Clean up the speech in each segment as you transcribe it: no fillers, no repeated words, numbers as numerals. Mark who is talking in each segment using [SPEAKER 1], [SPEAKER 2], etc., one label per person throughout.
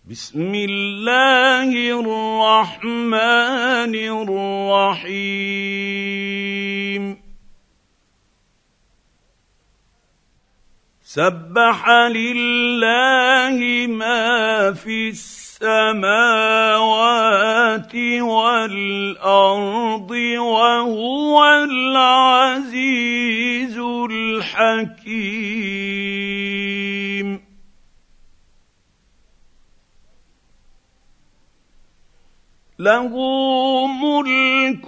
[SPEAKER 1] بسم الله الرحمن الرحيم سبح لله ما في السماوات والأرض وهو العزيز الحكيم له ملك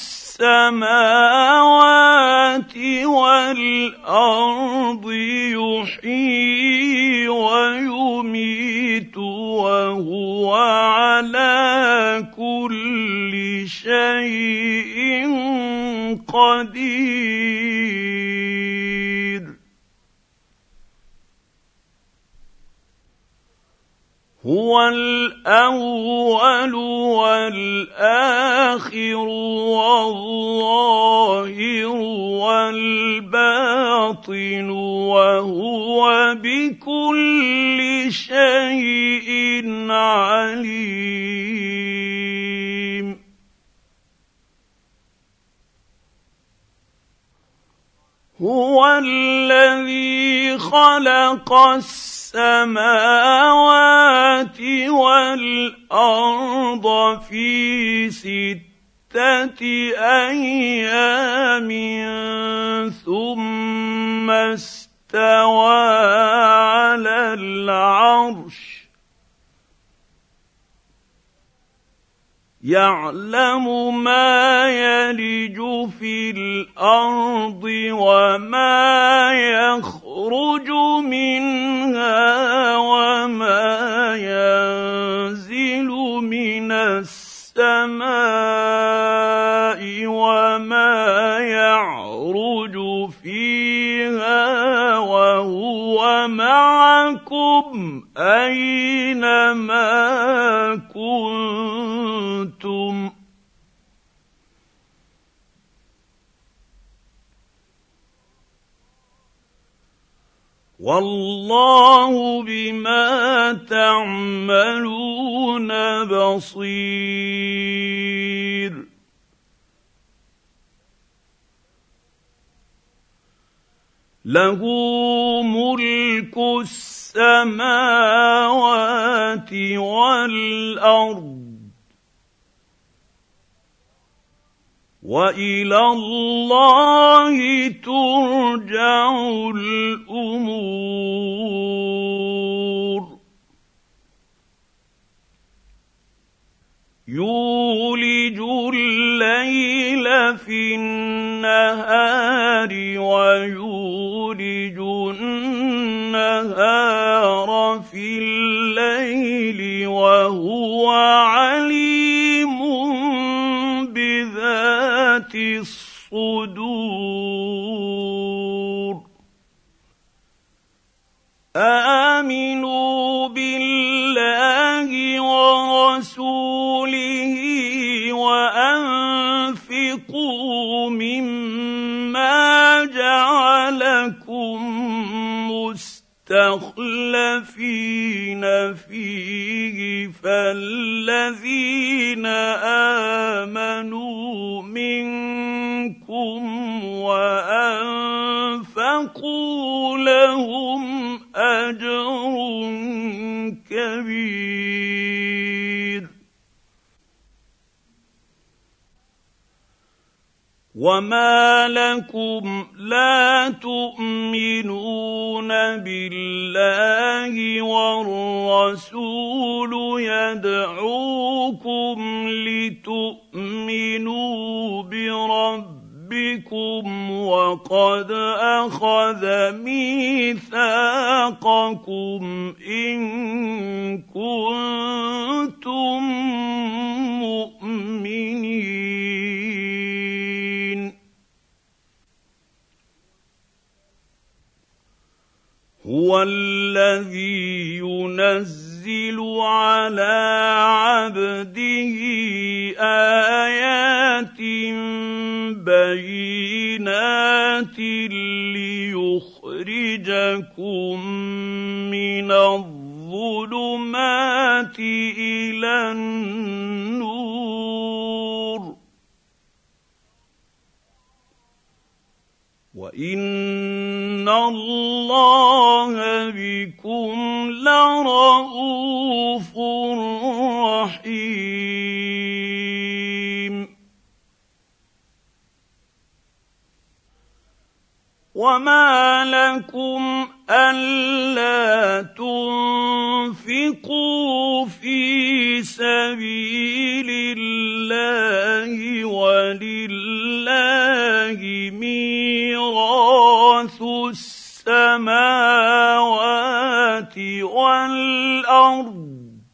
[SPEAKER 1] السماوات والأرض يحيي ويميت وهو على كل شيء قدير هو الأول والآخر والظاهر والباطن وهو بكل شيء عليم هو الذي خلق السماوات والأرض في 6 أيام ثم استوى على العرش يعلم ما يلج في الأرض وما يخرج منها وما ينزل من السماء وما يعرج فيها وهو معكم أينما كنتم والله بما تعملون بصير له ملك السماوات والأرض وإلى الله ترجع الأمور يولج الليل في النهار ويولج النهار في الليل وهو عليم بذات الصدور آمنوا بالله ورسوله وأنفقوا مما جعلكم مستخلفين فيه فالذين آمنوا منكم وأنفقوا لهم أجر كبير وما لكم لا تؤمنون بالله والرسول يدعوكم لتؤمنوا بربكم وقد أخذ ميثاقكم إن كنتم مؤمنين هو الذي ينزل على عبده آيات بينات ليخرجكم من الظلمات الظلمات إلى النور وإن الله بكم لرءوف رحيم وما لكم ألا تنفقوا في سبيل الله ولله ميراث السماوات والأرض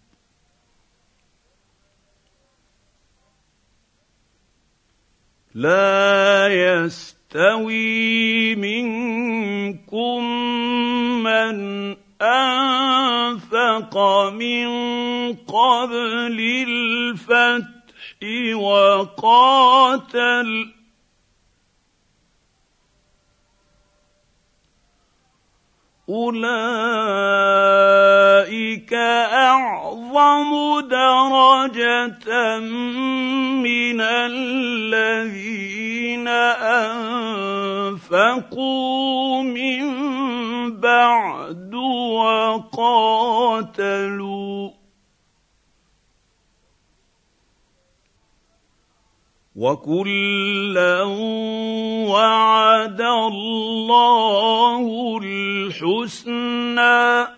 [SPEAKER 1] لا يستوي منكم من أنفق من قبل الفتح وقاتل أولئك أعظم درجة من الذين أنفقوا من بعد وقاتلوا وكلا وعد الله الحسنى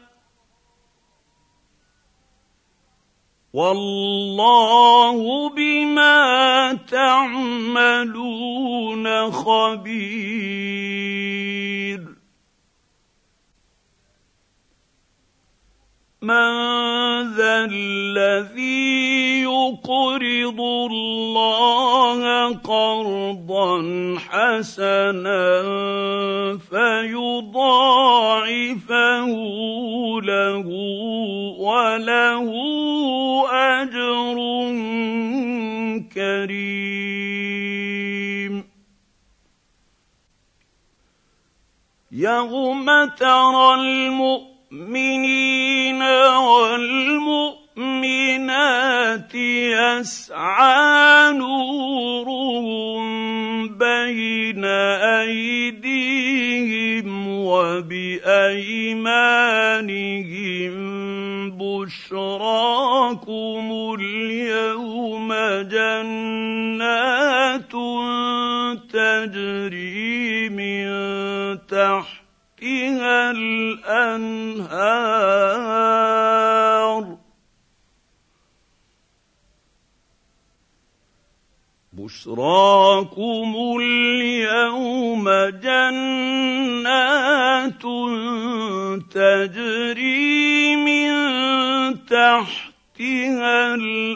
[SPEAKER 1] والله بما تعملون خبير من ذا الذي يقرض الله قرضا حسنا فيضاعفه له وله أجر كريم يوم ترى المؤمنين والمؤمنات يسعى نورهم بين أيديهم وبأيمانهم بشراكم اليوم جنات تجري من تحتها الأنهار بشراكم اليوم جنات تجري من تحتها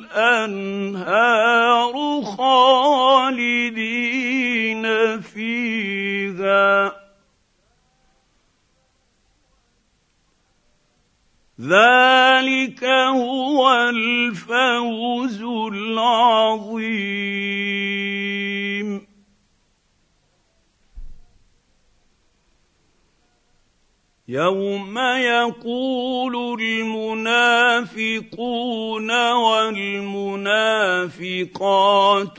[SPEAKER 1] الأنهار خالدين فيها ذلك هو الفوز العظيم يوم يقول المنافقون والمنافقات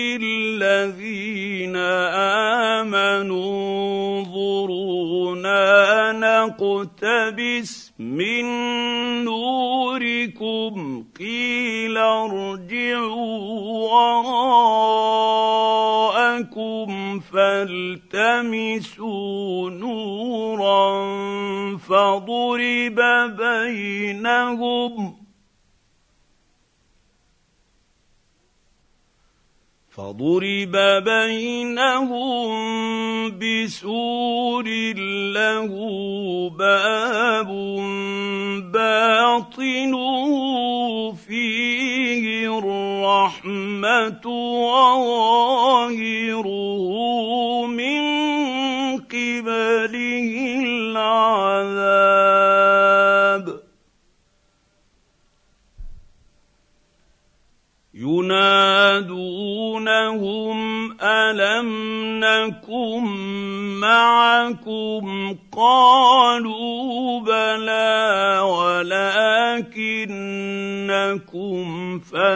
[SPEAKER 1] للذين آمنوا انظرونا نقتبس من نوركم قيل ارجعوا وراءكم فالتمسوا نورا فضرب بينهم بسور له باب باطنه فيه الرحمة وظاهره من قبله العذاب ينادونهم ألم نكن معكم قالوا بلى ولكنكم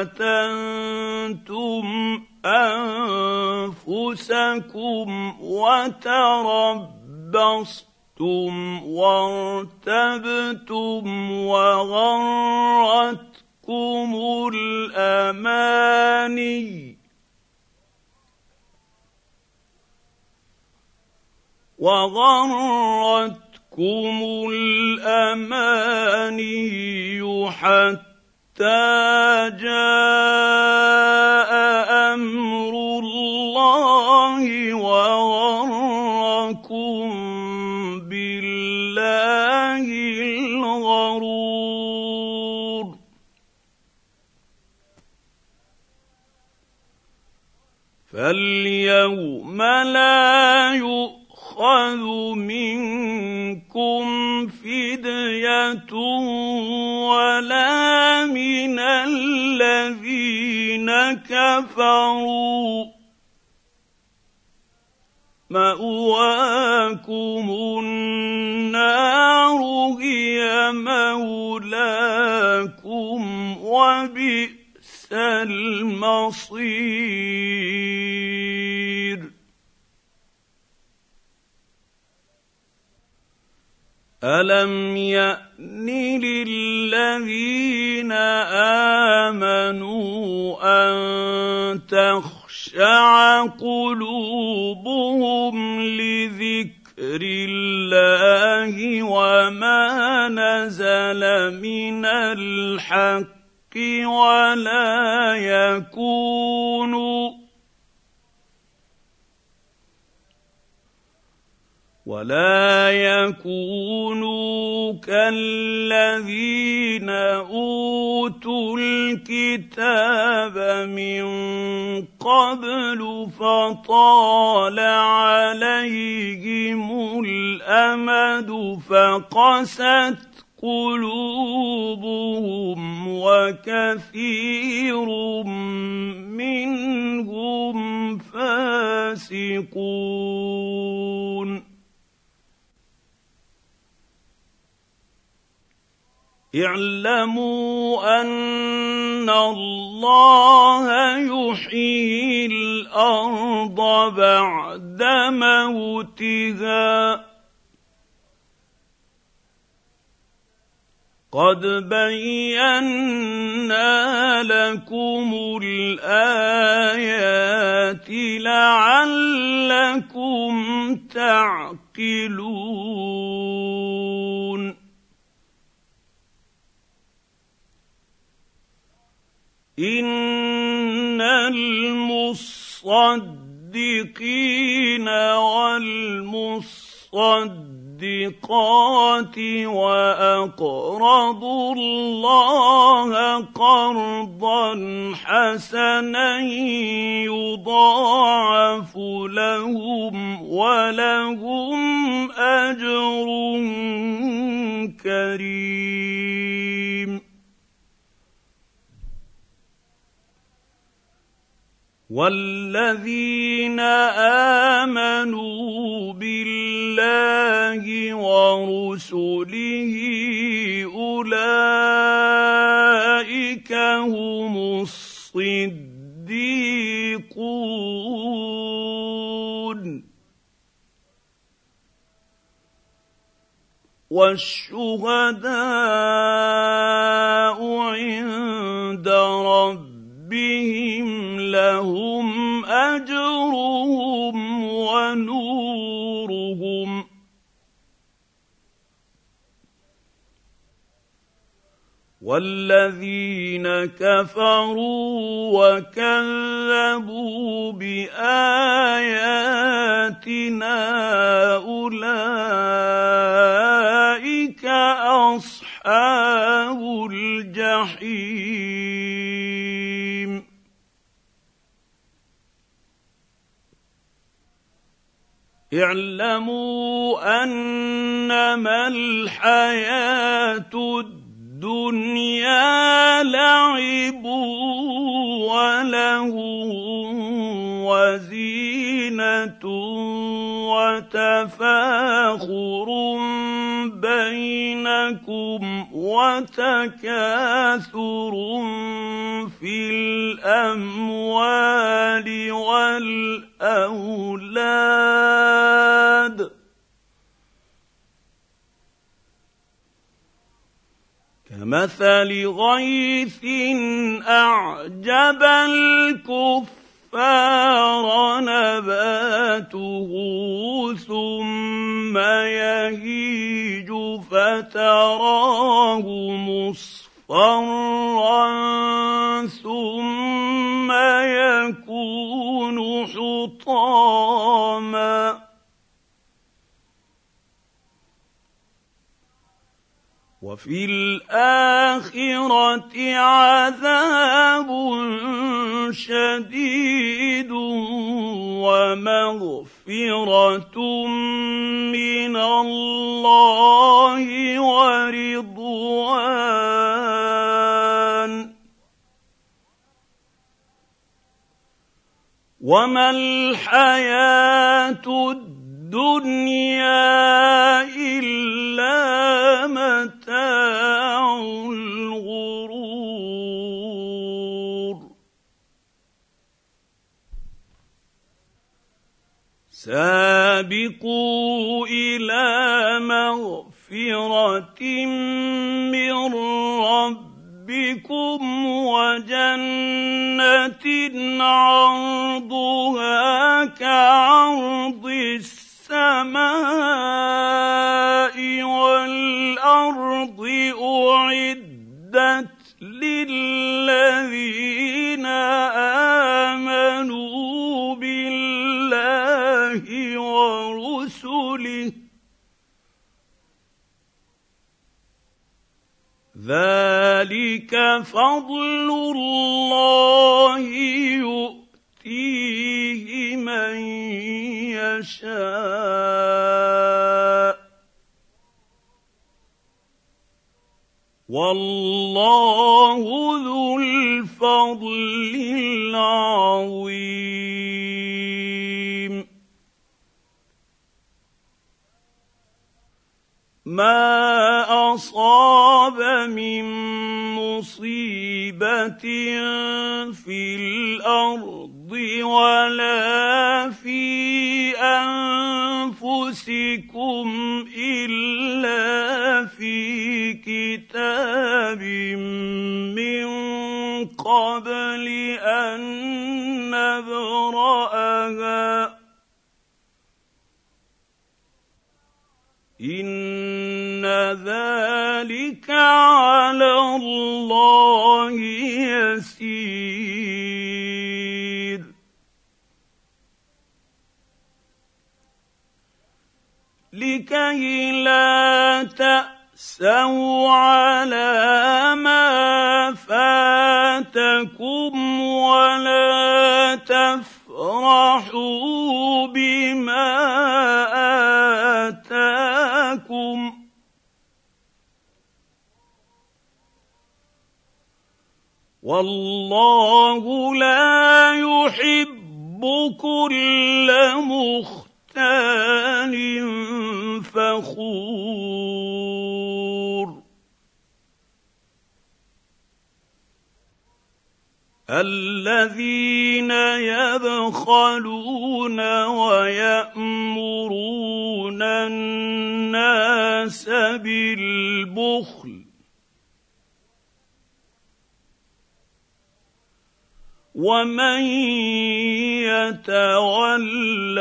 [SPEAKER 1] فتنتم أنفسكم وتربصتم وارتبتم وغرتكم الأماني حتى جاء أمر الله وغركم بالله الغرور فاليوم لا يؤخذ منكم فدية ولا من الذين كفروا مأواكم النار هي مولاكم وبئس المصير ألم يأن للذين آمنوا أن تخشع قلوبهم لذكر الله وما نزل من الحق ولا يكونوا كالذين أوتوا الكتاب من قبل فطال عليهم الأمد فقست قلوبهم وكثير منهم فاسقون اعلموا أن الله يحيي الأرض بعد موتها قد بينا لكم الآيات لعلكم تعقلون إن المصدقين والمصدقات وأقرضوا الله قرضا حسنا يضاعف لهم ولهم أجر كريم والذين آمنوا بالله ورسله أولئك هم الصديقون والشهداء عند ربهم لهم أجرهم ونورهم والذين كفروا وكذبوا بآياتنا أولئك أصحاب الجحيم اعلموا أنما الحياة الدنيا لعب وزينه وتفاخر بينكم وتكاثر في الاموال والاولاد كمثل غيث اعجب الكفار نباته ثم يهيج فتراه مصفرا ثم يكون حطاما وفي الآخرة عذاب شديد ومغفرة من الله ورضوان وما الحياة الدنيا إلا متاع الغرور سابقوا إلى مغفرة من ربكم وجنة عرضها كعرض السماء والأرض أعدت للذين آمنوا بالله ورسله ذلك فضل الله يؤتيه من يشاء والله ذو الفضل العظيم ما أصاب من مصيبة في الأرض ولا في أنفسكم إلا في كتاب من قبل أن نبرأها إن ذلك على الله يسير لكي لا تأسوا على ما فاتكم ولا تفرحوا بما آتاكم والله لا يحب كل مختال فخور الذين يبخلون ويأمرون الناس بالبخل ومن يتول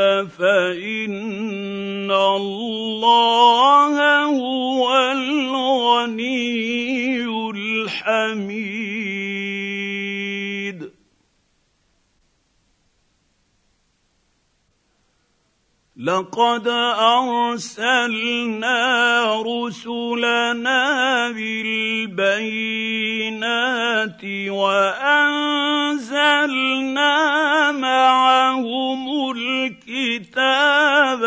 [SPEAKER 1] فإن الله هو الغني الحميد لقد أرسلنا رسلنا بالبينات وأنزلنا معهم الكتاب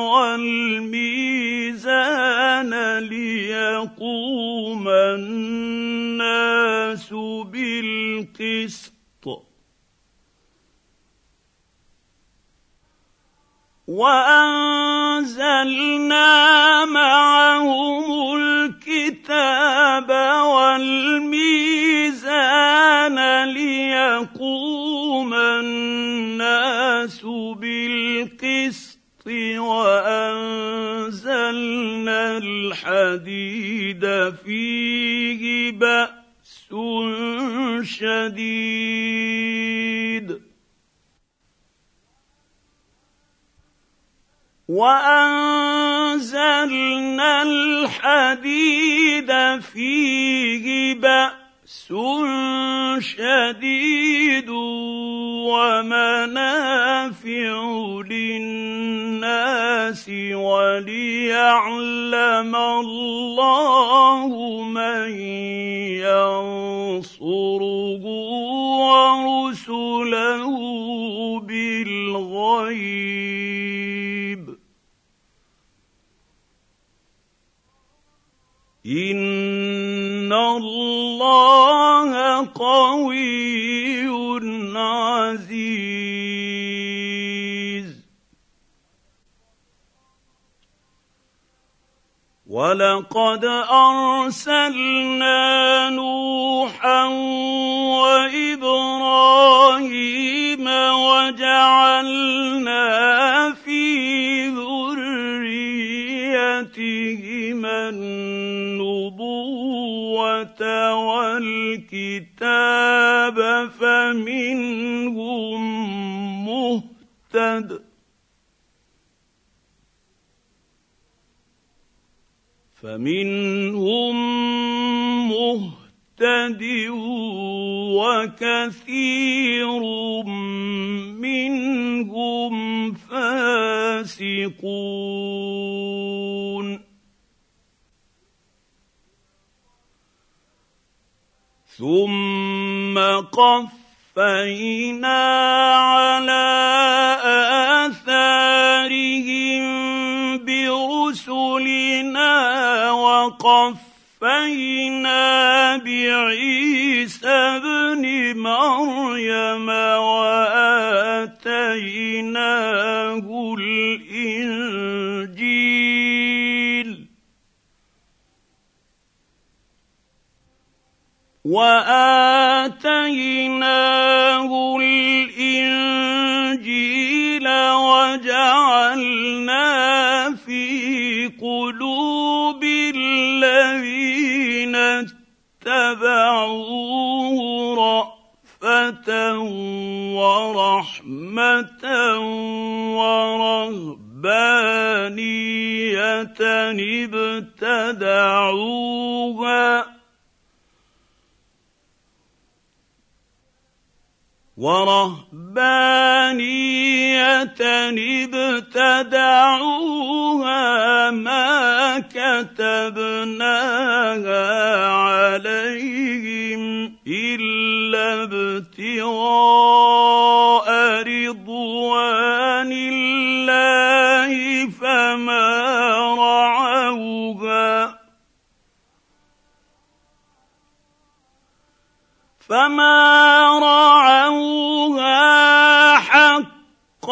[SPEAKER 1] والميزان ليقوم الناس بالقسط وأنزلنا معهم الكتاب والميزان ليقوم الناس بالقسط وأنزلنا الحديد فيه بأس شديد وأنزلنا الحديد فيه بأس شديد ومنافع للناس وليعلم الله من ينصره ورسله بالغيب إن الله قوي عزيز ولقد أرسلنا نوحا وإبراهيم وجعلنا في ذريتهما النبوة والكتاب فمنهم مهتد وكثير منهم فاسقون ثم قفينا على آثارهم برسلنا وقفينا بعيسى ابن مريم وآتيناه الإنجيل وجعلنا في قلوب الذين اتبعوه رأفة ورحمة ورهبانية ابتدعوها ما كتبناها عليهم إلا ابتغاء رضوان الله فما رعوها حق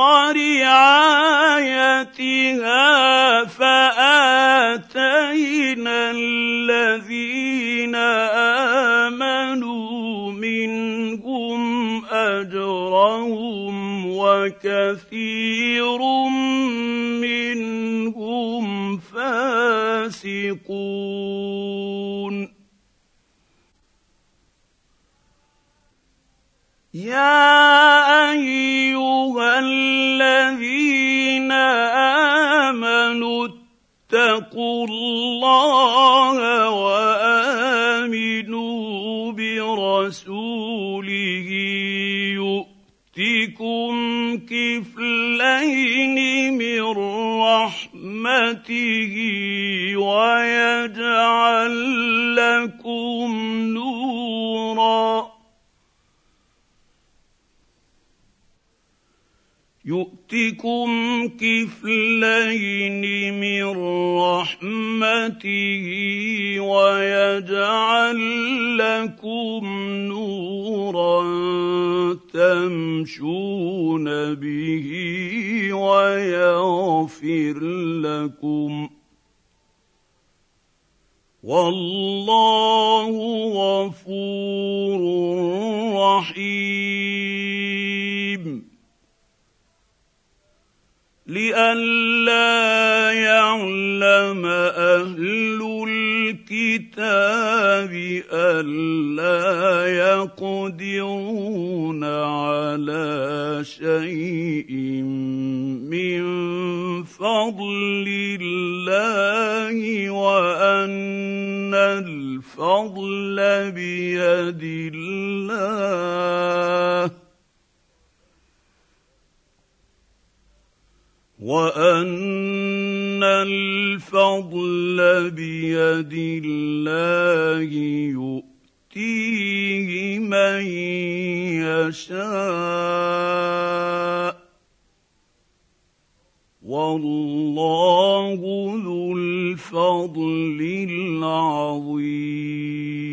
[SPEAKER 1] رعايتها فآتينا الذين آمنوا منهم أجرهم وكثير منهم فاسقون. يا أيها الذين آمنوا اتقوا الله وآمنوا برسوله يؤتكم كفلين من رحمته ويجعل لكم نورا يؤتكم كفلين من رحمته ويجعل لكم نورا تمشون به ويغفر لكم والله غفور رحيم لئلا يعلم أهل الكتاب ألا يقدرون على شيء من فضل الله وأن الفضل بيد الله وأن الفضل بيد الله يؤتيه من يشاء والله ذو الفضل العظيم